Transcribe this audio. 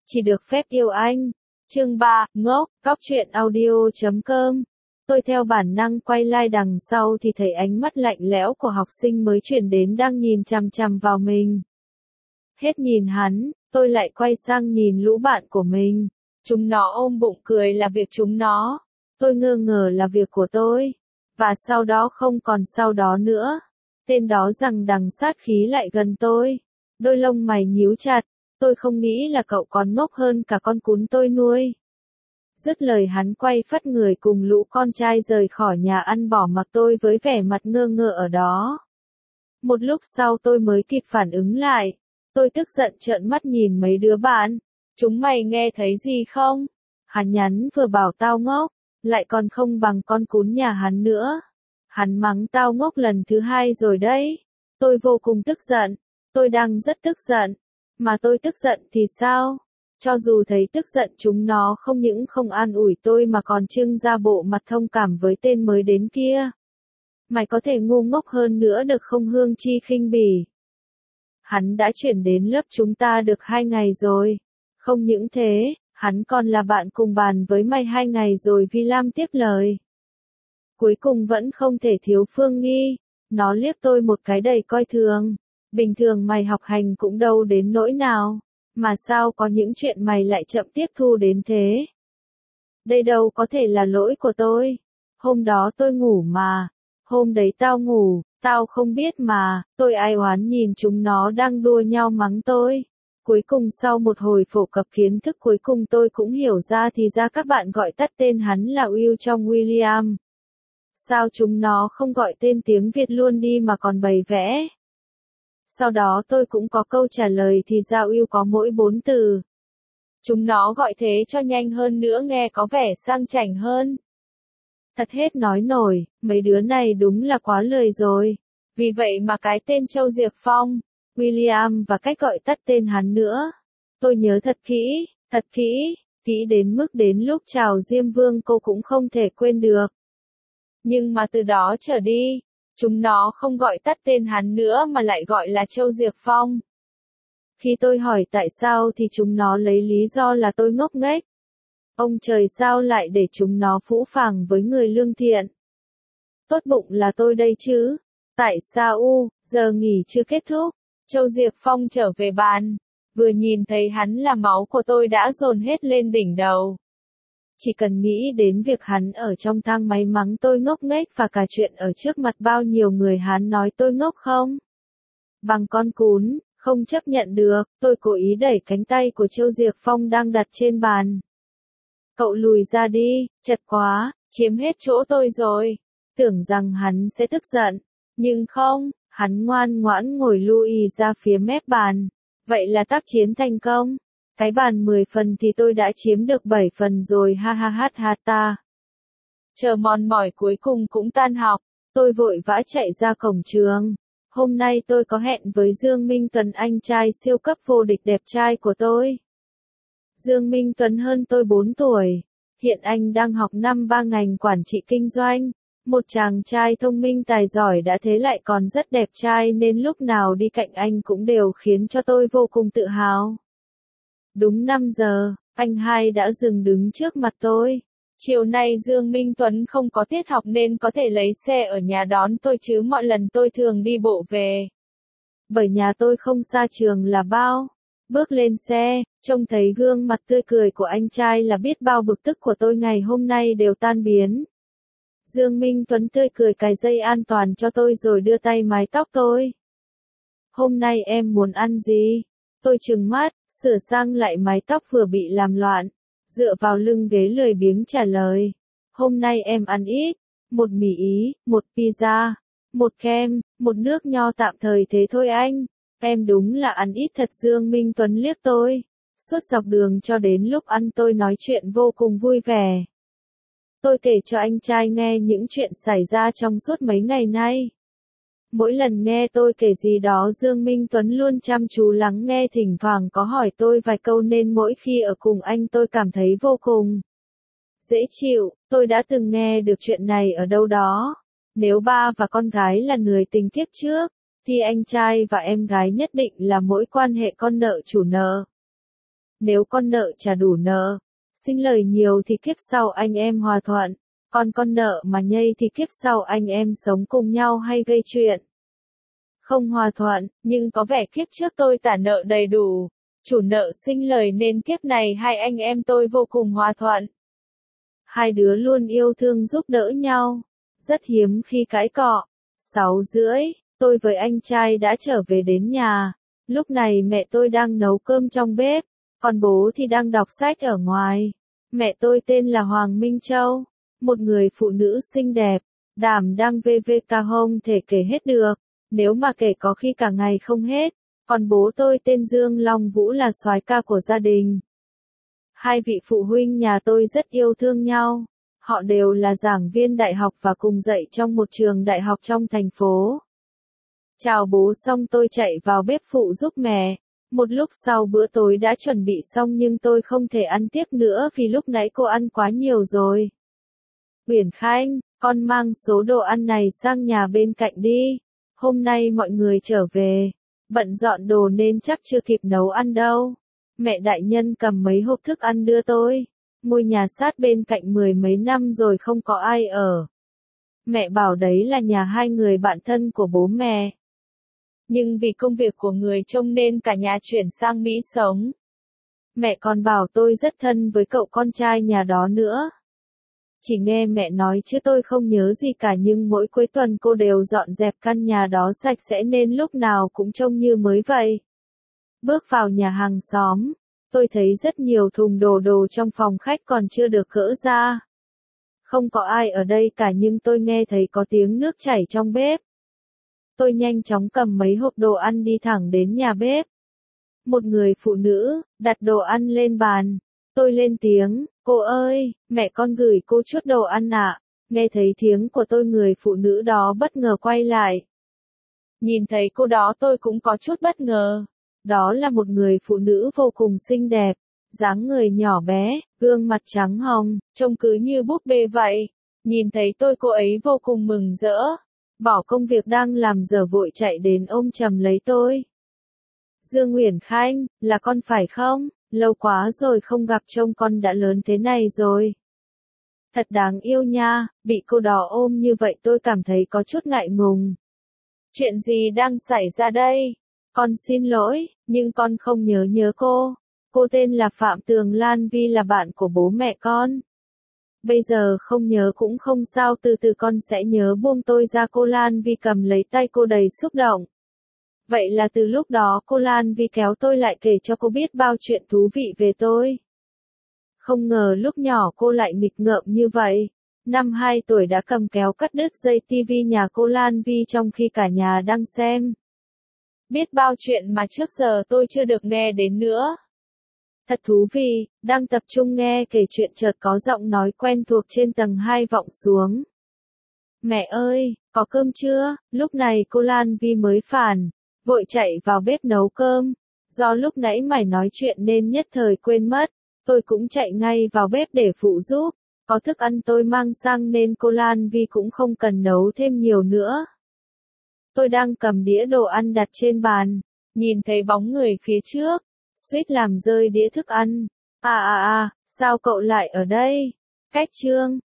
Chỉ được phép yêu anh. Chương 3, ngốc, cóc truyện audio.com. Tôi theo bản năng quay lại đằng sau thì thấy ánh mắt lạnh lẽo của học sinh mới chuyển đến đang nhìn chằm chằm vào mình. Hết nhìn hắn, tôi lại quay sang nhìn lũ bạn của mình. Chúng nó ôm bụng cười là việc chúng nó. Tôi ngơ ngờ là việc của tôi. Và sau đó không còn sau đó nữa. Tên đó giằng đằng sát khí lại gần tôi. Đôi lông mày nhíu chặt. Tôi không nghĩ là cậu còn ngốc hơn cả con cún tôi nuôi. Dứt lời hắn quay phắt người cùng lũ con trai rời khỏi nhà ăn bỏ mặc tôi với vẻ mặt ngơ ngơ ở đó. Một lúc sau tôi mới kịp phản ứng lại. Tôi tức giận trợn mắt nhìn mấy đứa bạn. Chúng mày nghe thấy gì không? Hắn nhắn vừa bảo tao ngốc, lại còn không bằng con cún nhà hắn nữa. Hắn mắng tao ngốc lần thứ 2 rồi đấy. Tôi vô cùng tức giận. Tôi đang rất tức giận. Mà tôi tức giận thì sao? Cho dù thấy tức giận chúng nó không những không an ủi tôi mà còn trưng ra bộ mặt thông cảm với tên mới đến kia. Mày có thể ngu ngốc hơn nữa được không Hương Chi khinh bỉ. Hắn đã chuyển đến lớp chúng ta được 2 ngày rồi. Không những thế, hắn còn là bạn cùng bàn với mày 2 ngày rồi Vi Lam tiếp lời. Cuối cùng vẫn không thể thiếu Phương Nghi. Nó liếc tôi một cái đầy coi thường. Bình thường mày học hành cũng đâu đến nỗi nào. Mà sao có những chuyện mày lại chậm tiếp thu đến thế? Đây đâu có thể là lỗi của tôi. Hôm đó tôi ngủ mà. Hôm đấy tao ngủ, tao không biết mà. Tôi ai oán nhìn chúng nó đang đua nhau mắng tôi. Cuối cùng sau một hồi phổ cập kiến thức cuối cùng tôi cũng hiểu ra thì ra các bạn gọi tắt tên hắn là Will trong William. Sao chúng nó không gọi tên tiếng Việt luôn đi mà còn bày vẽ? Sau đó tôi cũng có câu trả lời thì ra Will có mỗi 4 từ. Chúng nó gọi thế cho nhanh hơn nữa nghe có vẻ sang chảnh hơn. Thật hết nói nổi, mấy đứa này đúng là quá lười rồi. Vì vậy mà cái tên Châu Diệc Phong, William và cách gọi tắt tên hắn nữa. Tôi nhớ thật kỹ, kỹ đến mức đến lúc chào Diêm Vương cô cũng không thể quên được. Nhưng mà từ đó trở đi, chúng nó không gọi tắt tên hắn nữa mà lại gọi là Châu Diệc Phong. Khi tôi hỏi tại sao thì chúng nó lấy lý do là tôi ngốc nghếch. Ông trời sao lại để chúng nó phũ phàng với người lương thiện. Tốt bụng là tôi đây chứ. Tại sao giờ nghỉ chưa kết thúc. Châu Diệc Phong trở về bàn. Vừa nhìn thấy hắn là máu của tôi đã dồn hết lên đỉnh đầu. Chỉ cần nghĩ đến việc hắn ở trong thang máy mắng tôi ngốc nghếch và cả chuyện ở trước mặt bao nhiêu người hắn nói tôi ngốc không? Bằng con cún, không chấp nhận được, tôi cố ý đẩy cánh tay của Châu Diệc Phong đang đặt trên bàn. Cậu lùi ra đi, chật quá, chiếm hết chỗ tôi rồi. Tưởng rằng hắn sẽ tức giận, nhưng không, hắn ngoan ngoãn ngồi lùi ra phía mép bàn. Vậy là tác chiến thành công. Cái bàn 10 phần thì tôi đã chiếm được 7 phần rồi ha ha ha ha ta. Chờ mòn mỏi cuối cùng cũng tan học, tôi vội vã chạy ra cổng trường. Hôm nay tôi có hẹn với Dương Minh Tuấn anh trai siêu cấp vô địch đẹp trai của tôi. Dương Minh Tuấn hơn tôi 4 tuổi. Hiện anh đang học năm 3 ngành quản trị kinh doanh. Một chàng trai thông minh tài giỏi đã thế lại còn rất đẹp trai nên lúc nào đi cạnh anh cũng đều khiến cho tôi vô cùng tự hào. Đúng 5 giờ, anh hai đã dừng đứng trước mặt tôi. Chiều nay Dương Minh Tuấn không có tiết học nên có thể lấy xe ở nhà đón tôi chứ mọi lần tôi thường đi bộ về. Bởi nhà tôi không xa trường là bao. Bước lên xe, trông thấy gương mặt tươi cười của anh trai là biết bao bực tức của tôi ngày hôm nay đều tan biến. Dương Minh Tuấn tươi cười cài dây an toàn cho tôi rồi đưa tay mái tóc tôi. Hôm nay em muốn ăn gì? Tôi trừng mắt, sửa sang lại mái tóc vừa bị làm loạn. Dựa vào lưng ghế lười biếng trả lời. Hôm nay em ăn ít. Một mì Ý, một pizza, một kem, một nước nho tạm thời thế thôi anh. Em đúng là ăn ít thật Dương Minh Tuấn liếc tôi. Suốt dọc đường cho đến lúc ăn tôi nói chuyện vô cùng vui vẻ. Tôi kể cho anh trai nghe những chuyện xảy ra trong suốt mấy ngày nay. Mỗi lần nghe tôi kể gì đó Dương Minh Tuấn luôn chăm chú lắng nghe thỉnh thoảng có hỏi tôi vài câu nên mỗi khi ở cùng anh tôi cảm thấy vô cùng dễ chịu. Tôi đã từng nghe được chuyện này ở đâu đó. Nếu ba và con gái là người tình kiếp trước, thì anh trai và em gái nhất định là mối quan hệ con nợ chủ nợ. Nếu con nợ trả đủ nợ, sinh lời nhiều thì kiếp sau anh em hòa thuận, còn con nợ mà nhây thì kiếp sau anh em sống cùng nhau hay gây chuyện. Không hòa thuận, nhưng có vẻ kiếp trước tôi trả nợ đầy đủ, chủ nợ sinh lời nên kiếp này hai anh em tôi vô cùng hòa thuận. Hai đứa luôn yêu thương giúp đỡ nhau, rất hiếm khi cãi cọ. 6:30, tôi với anh trai đã trở về đến nhà. Lúc này mẹ tôi đang nấu cơm trong bếp, còn bố thì đang đọc sách ở ngoài. Mẹ tôi tên là Hoàng Minh Châu, một người phụ nữ xinh đẹp, đảm đang VVK không thể kể hết được, nếu mà kể có khi cả ngày không hết. Còn bố tôi tên Dương Long Vũ là soái ca của gia đình. Hai vị phụ huynh nhà tôi rất yêu thương nhau. Họ đều là giảng viên đại học và cùng dạy trong một trường đại học trong thành phố. Chào bố xong tôi chạy vào bếp phụ giúp mẹ. Một lúc sau bữa tối đã chuẩn bị xong nhưng tôi không thể ăn tiếp nữa vì lúc nãy cô ăn quá nhiều rồi. Uyển Khanh, con mang số đồ ăn này sang nhà bên cạnh đi. Hôm nay mọi người trở về, bận dọn đồ nên chắc chưa kịp nấu ăn đâu. Mẹ đại nhân cầm mấy hộp thức ăn đưa tôi. Ngôi nhà sát bên cạnh 10 mấy năm rồi không có ai ở. Mẹ bảo đấy là nhà hai người bạn thân của bố mẹ. Nhưng vì công việc của người trông nên cả nhà chuyển sang Mỹ sống. Mẹ còn bảo tôi rất thân với cậu con trai nhà đó nữa. Chỉ nghe mẹ nói chứ tôi không nhớ gì cả, nhưng mỗi cuối tuần cô đều dọn dẹp căn nhà đó sạch sẽ nên lúc nào cũng trông như mới vậy. Bước vào nhà hàng xóm, tôi thấy rất nhiều thùng đồ trong phòng khách còn chưa được gỡ ra. Không có ai ở đây cả nhưng tôi nghe thấy có tiếng nước chảy trong bếp. Tôi nhanh chóng cầm mấy hộp đồ ăn đi thẳng đến nhà bếp. Một người phụ nữ đặt đồ ăn lên bàn. Tôi lên tiếng, cô ơi, mẹ con gửi cô chút đồ ăn ạ. Nghe thấy tiếng của tôi, người phụ nữ đó bất ngờ quay lại. Nhìn thấy cô đó tôi cũng có chút bất ngờ. Đó là một người phụ nữ vô cùng xinh đẹp, dáng người nhỏ bé, gương mặt trắng hồng, trông cứ như búp bê vậy. Nhìn thấy tôi cô ấy vô cùng mừng rỡ, bỏ công việc đang làm dở vội chạy đến ôm chầm lấy tôi. Dương Uyển Khanh, là con phải không? Lâu quá rồi không gặp, trông con đã lớn thế này rồi. Thật đáng yêu nha, bị cô đó ôm như vậy tôi cảm thấy có chút ngại ngùng. Chuyện gì đang xảy ra đây? Con xin lỗi, nhưng con không nhớ cô. Cô tên là Phạm Tường Lan Vi, là bạn của bố mẹ con. Bây giờ không nhớ cũng không sao, từ từ con sẽ nhớ. Buông tôi ra, cô Lan Vi cầm lấy tay cô đầy xúc động. Vậy là từ lúc đó cô Lan Vi kéo tôi lại kể cho cô biết bao chuyện thú vị về tôi. Không ngờ lúc nhỏ cô lại nghịch ngợm như vậy. Năm 2 tuổi đã cầm kéo cắt đứt dây tivi nhà cô Lan Vi trong khi cả nhà đang xem. Biết bao chuyện mà trước giờ tôi chưa được nghe đến nữa. Thật thú vị, đang tập trung nghe kể chuyện chợt có giọng nói quen thuộc trên tầng 2 vọng xuống. Mẹ ơi, có cơm chưa? Lúc này cô Lan Vi mới phản, vội chạy vào bếp nấu cơm. Do lúc nãy mày nói chuyện nên nhất thời quên mất, tôi cũng chạy ngay vào bếp để phụ giúp. Có thức ăn tôi mang sang nên cô Lan Vi cũng không cần nấu thêm nhiều nữa. Tôi đang cầm đĩa đồ ăn đặt trên bàn, nhìn thấy bóng người phía trước, suýt làm rơi đĩa thức ăn. Sao cậu lại ở đây? Cách Trương,